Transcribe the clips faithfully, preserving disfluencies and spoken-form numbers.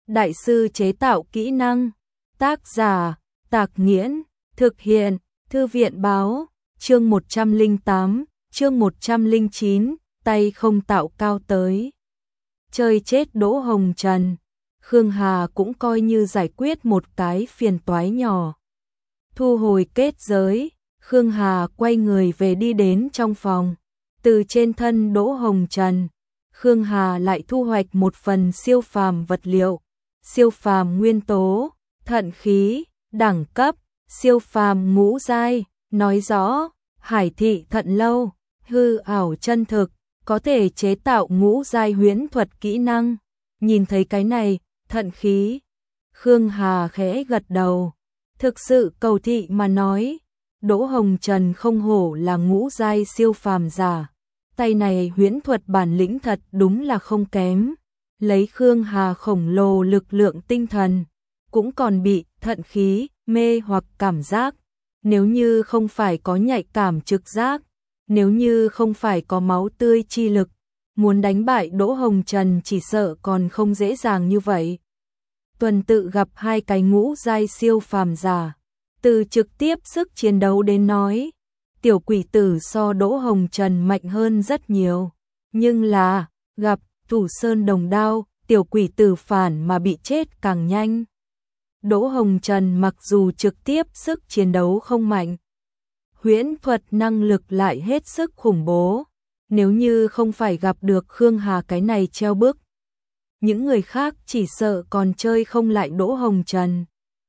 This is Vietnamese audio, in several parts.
đại sư chế tạo kỹ năng. Tác giả, Tạc Nghiễn, thực hiện, Thư viện báo, chương một trăm lẻ tám, chương một trăm lẻ chín, tay không tạo cao tới. Chơi chết Đỗ Hồng Trần, Khương Hà cũng coi như giải quyết một cái phiền toái nhỏ. Thu hồi kết giới, Khương Hà quay người về đi đến trong phòng. Từ trên thân Đỗ Hồng Trần, Khương Hà lại thu hoạch một phần siêu phàm vật liệu, siêu phàm nguyên tố, thận khí, đẳng cấp, siêu phàm ngũ giai, nói rõ, hải thị thận lâu, hư ảo chân thực, có thể chế tạo ngũ giai huyễn thuật kỹ năng. Nhìn thấy cái này, thận khí, Khương Hà khẽ gật đầu. Thực sự cầu thị mà nói, Đỗ Hồng Trần không hổ là ngũ giai siêu phàm giả. Tay này huyễn thuật bản lĩnh thật đúng là không kém. Lấy Khương Hà khổng lồ lực lượng tinh thần, cũng còn bị thận khí mê hoặc cảm giác. Nếu như không phải có nhạy cảm trực giác, nếu như không phải có máu tươi chi lực, muốn đánh bại Đỗ Hồng Trần chỉ sợ còn không dễ dàng như vậy. Tuần tự gặp hai cái ngũ giai siêu phàm giả, từ trực tiếp sức chiến đấu đến nói, tiểu quỷ tử so Đỗ Hồng Trần mạnh hơn rất nhiều. Nhưng là, gặp Thủ Sơn Đồng Đao, tiểu quỷ tử phản mà bị chết càng nhanh. Đỗ Hồng Trần mặc dù trực tiếp sức chiến đấu không mạnh, huyễn thuật năng lực lại hết sức khủng bố. Nếu như không phải gặp được Khương Hà cái này treo bước, những người khác chỉ sợ còn chơi không lại Đỗ Hồng Trần.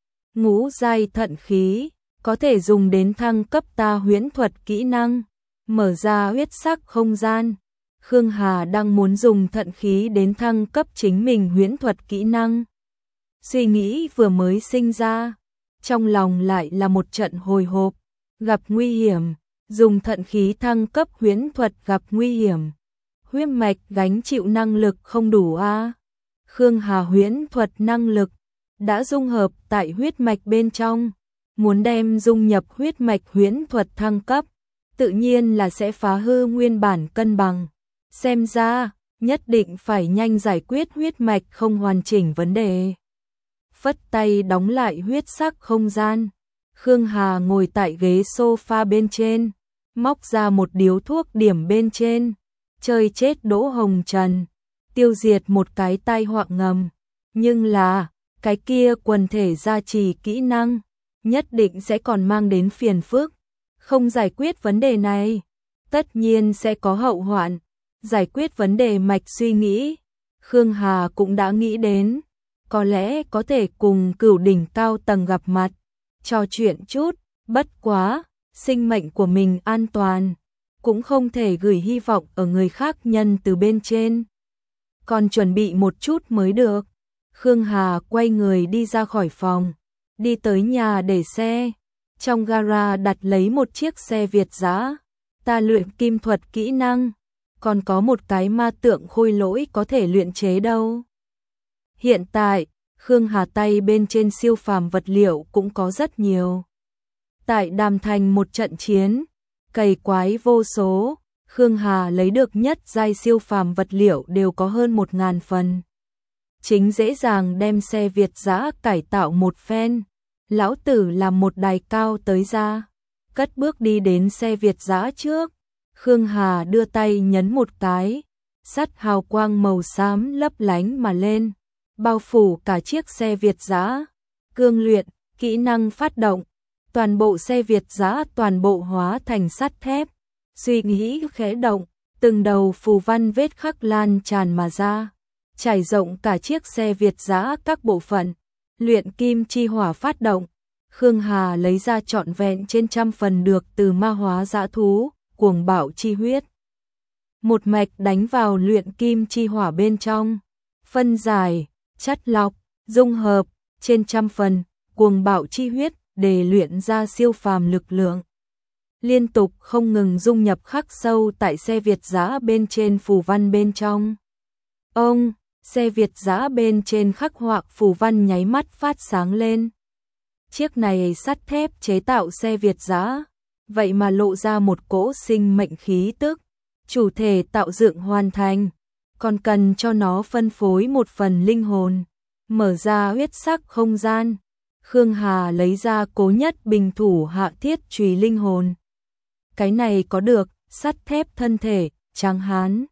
Ngũ giai thận khí, có thể dùng đến thăng cấp ta huyễn thuật kỹ năng, mở ra huyết sắc không gian. Khương Hà đang muốn dùng thận khí đến thăng cấp chính mình huyễn thuật kỹ năng. Suy nghĩ vừa mới sinh ra, trong lòng lại là một trận hồi hộp, gặp nguy hiểm, dùng thận khí thăng cấp huyễn thuật gặp nguy hiểm. Huyết mạch gánh chịu năng lực không đủ a. À? Khương Hà huyễn thuật năng lực đã dung hợp tại huyết mạch bên trong, muốn đem dung nhập huyết mạch huyễn thuật thăng cấp, tự nhiên là sẽ phá hư nguyên bản cân bằng. Xem ra, nhất định phải nhanh giải quyết huyết mạch không hoàn chỉnh vấn đề. Phất tay đóng lại huyết sắc không gian, Khương Hà ngồi tại ghế sofa bên trên, móc ra một điếu thuốc điểm bên trên, chơi chết Đỗ Hồng Trần, tiêu diệt một cái tai họa ngầm. Nhưng là, cái kia quần thể gia trì kỹ năng, nhất định sẽ còn mang đến phiền phức. Không giải quyết vấn đề này, tất nhiên sẽ có hậu hoạn. Giải quyết vấn đề mạch suy nghĩ, Khương Hà cũng đã nghĩ đến, có lẽ có thể cùng cửu đỉnh cao tầng gặp mặt, trò chuyện chút, bất quá, sinh mệnh của mình an toàn, cũng không thể gửi hy vọng ở người khác nhân từ bên trên. Còn chuẩn bị một chút mới được. Khương Hà quay người đi ra khỏi phòng, đi tới nhà để xe, trong gara đặt lấy một chiếc xe Việt dã, ta luyện kim thuật kỹ năng, còn có một cái ma tượng khôi lỗi có thể luyện chế đâu. Hiện tại, Khương Hà tay bên trên siêu phàm vật liệu cũng có rất nhiều. Tại Đàm Thành một trận chiến, cày quái vô số, Khương Hà lấy được nhất giai siêu phàm vật liệu đều có hơn một ngàn phần. Chính dễ dàng đem xe Việt dã cải tạo một phen, lão tử làm một đài cao tới ra, cất bước đi đến xe Việt dã trước. Khương Hà đưa tay nhấn một cái, sắt hào quang màu xám lấp lánh mà lên, bao phủ cả chiếc xe Việt dã. Cương luyện, kỹ năng phát động, toàn bộ xe Việt dã toàn bộ hóa thành sắt thép. Suy nghĩ khẽ động, từng đầu phù văn vết khắc lan tràn mà ra, trải rộng cả chiếc xe Việt dã các bộ phận. Luyện kim chi hỏa phát động, Khương Hà lấy ra trọn vẹn trên trăm phần được từ ma hóa dã thú, cuồng bạo chi huyết. Một mạch đánh vào luyện kim chi hỏa bên trong, phân giải, chất lọc, dung hợp, trên trăm phần, cuồng bạo chi huyết để luyện ra siêu phàm lực lượng. Liên tục không ngừng dung nhập khắc sâu tại xe Việt dã bên trên phù văn bên trong. Ông, xe Việt dã bên trên khắc họa phù văn nháy mắt phát sáng lên. Chiếc này sắt thép chế tạo xe Việt dã, vậy mà lộ ra một cỗ sinh mệnh khí tức. Chủ thể tạo dựng hoàn thành, còn cần cho nó phân phối một phần linh hồn. mở ra huyết sắc không gian. Khương Hà lấy ra Cố Nhất Bình thủ hạ thiết chùy linh hồn. Cái này có được, sắt thép thân thể, tráng hán.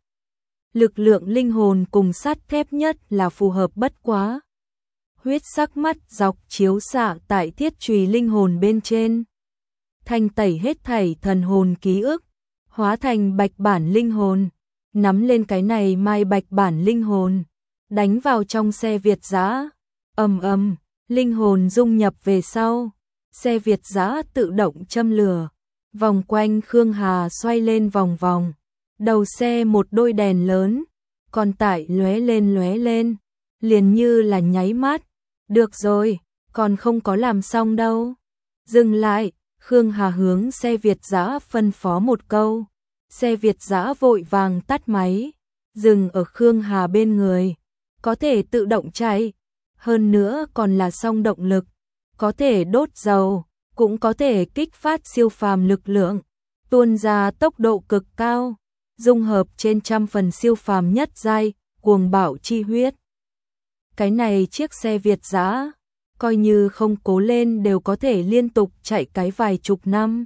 Lực lượng linh hồn cùng sắt thép nhất là phù hợp bất quá. Huyết sắc mắt dọc chiếu xạ tại thiết chùy linh hồn bên trên. Thanh tẩy hết thảy thần hồn ký ức, hóa thành bạch bản linh hồn. Nắm lên cái này mai bạch bản linh hồn, đánh vào trong xe Việt dã. Ầm ầm, linh hồn dung nhập về sau. Xe Việt dã tự động châm lửa. Vòng quanh Khương Hà xoay lên vòng vòng. Đầu xe một đôi đèn lớn, còn tải lóe lên lóe lên, liền như là nháy mắt. Được rồi, còn không có làm xong đâu. Dừng lại, Khương Hà hướng xe Việt dã phân phó một câu. Xe Việt dã vội vàng tắt máy, dừng ở Khương Hà bên người. Có thể tự động chạy, hơn nữa còn là song động lực, có thể đốt dầu, cũng có thể kích phát siêu phàm lực lượng, tuôn ra tốc độ cực cao, dung hợp trên trăm phần siêu phàm nhất giai, cuồng bạo chi huyết. Cái này chiếc xe Việt dã, coi như không cố lên đều có thể liên tục chạy cái vài chục năm.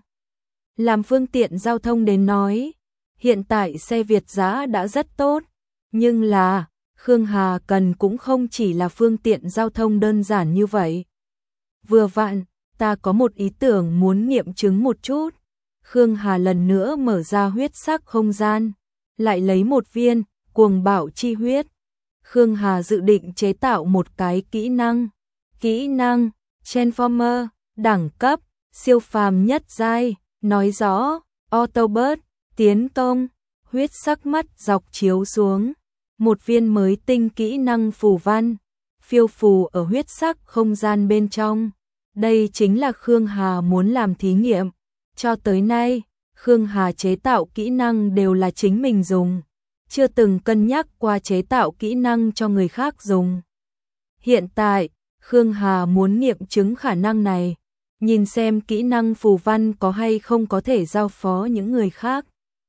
Làm phương tiện giao thông đến nói, hiện tại xe Việt dã đã rất tốt, nhưng là, Khương Hà cần cũng không chỉ là phương tiện giao thông đơn giản như vậy. Vừa vặn, ta có một ý tưởng muốn nghiệm chứng một chút. Khương Hà lần nữa mở ra huyết sắc không gian, lại lấy một viên cuồng bạo chi huyết. Khương Hà dự định chế tạo một cái kỹ năng. Kỹ năng Transformer, đẳng cấp siêu phàm nhất giai, nói rõ Autobot, tiến công. Huyết sắc mắt dọc chiếu xuống, một viên mới tinh kỹ năng phù văn, phiêu phù ở huyết sắc không gian bên trong. Đây chính là Khương Hà muốn làm thí nghiệm. Cho tới nay, Khương Hà chế tạo kỹ năng đều là chính mình dùng, chưa từng cân nhắc qua chế tạo kỹ năng cho người khác dùng. Hiện tại, Khương Hà muốn nghiệm chứng khả năng này, nhìn xem kỹ năng phù văn có hay không có thể giao phó những người khác.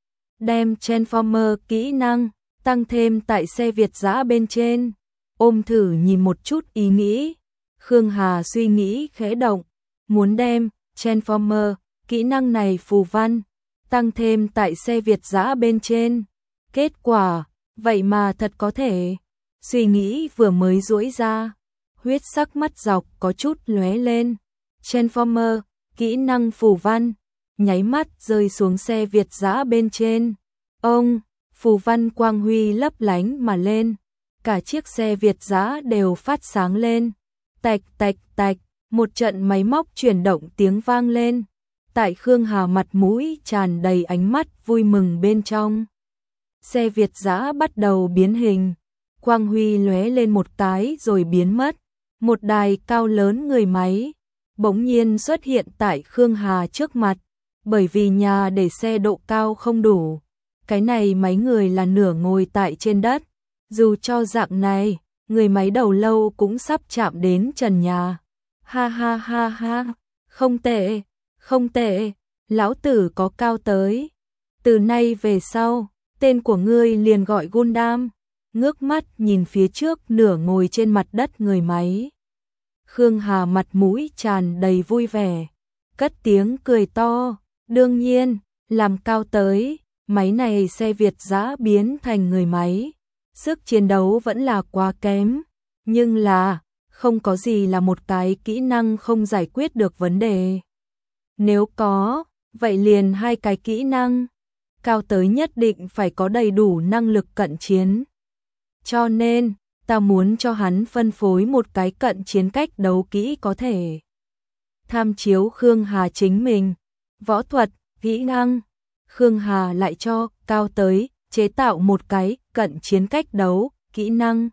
Đem Transformer kỹ năng tăng thêm tại xe Việt dã bên trên, ôm thử nhìn một chút ý nghĩ. Khương Hà suy nghĩ khẽ động, muốn đem Transformer kỹ năng này phù văn tăng thêm tại xe Việt dã bên trên. Kết quả, vậy mà thật có thể. Suy nghĩ vừa mới duỗi ra, huyết sắc mắt dọc có chút lóe lên. Transformer kỹ năng phù văn nháy mắt rơi xuống xe Việt dã bên trên. Ông, phù văn quang huy lấp lánh mà lên, cả chiếc xe Việt dã đều phát sáng lên. Tạch tạch tạch, một trận máy móc chuyển động tiếng vang lên. Tại Khương Hà mặt mũi tràn đầy ánh mắt vui mừng bên trong. Xe Việt dã bắt đầu biến hình, quang huy lóe lên một cái rồi biến mất. Một đài cao lớn người máy bỗng nhiên xuất hiện tại Khương Hà trước mặt, bởi vì nhà để xe độ cao không đủ. Cái này máy người là nửa ngồi tại trên đất, dù cho dạng này, người máy đầu lâu cũng sắp chạm đến trần nhà. Ha ha ha ha, không tệ, không tệ, lão tử có cao tới. Từ nay về sau, tên của ngươi liền gọi Gundam. Ngước mắt nhìn phía trước nửa ngồi trên mặt đất người máy. Khương Hà mặt mũi tràn đầy vui vẻ, cất tiếng cười to. Đương nhiên, làm cao tới, máy này xe Việt dã biến thành người máy, sức chiến đấu vẫn là quá kém, nhưng là, không có gì là một cái kỹ năng không giải quyết được vấn đề. Nếu có, vậy liền hai cái kỹ năng, cao tới nhất định phải có đầy đủ năng lực cận chiến. Cho nên, ta muốn cho hắn phân phối một cái cận chiến cách đấu kỹ có thể tham chiếu Khương Hà chính mình, võ thuật, kỹ năng. Khương Hà lại cho cao tới chế tạo một cái cận chiến cách đấu kỹ năng.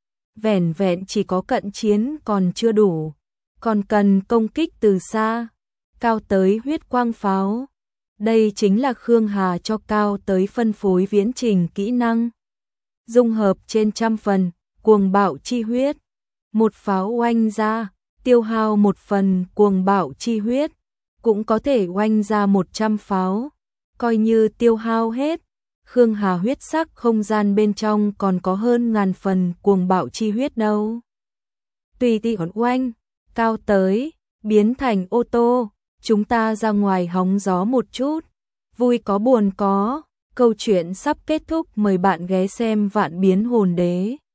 Vẻn vẹn chỉ có cận chiến còn chưa đủ, còn cần công kích từ xa. Cao tới huyết quang pháo. Đây chính là Khương Hà cho cao tới phân phối viễn trình kỹ năng. Dung hợp trên trăm phần, cuồng bạo chi huyết. Một pháo oanh ra, tiêu hao một phần cuồng bạo chi huyết, cũng có thể oanh ra một trăm pháo. Coi như tiêu hao hết, Khương Hà huyết sắc không gian bên trong còn có hơn ngàn phần cuồng bạo chi huyết đâu. tùy tiện oanh, cao tới, biến thành ô tô, chúng ta ra ngoài hóng gió một chút, vui có buồn có, câu chuyện sắp kết thúc, mời bạn ghé xem Vạn Biến Hồn Đế.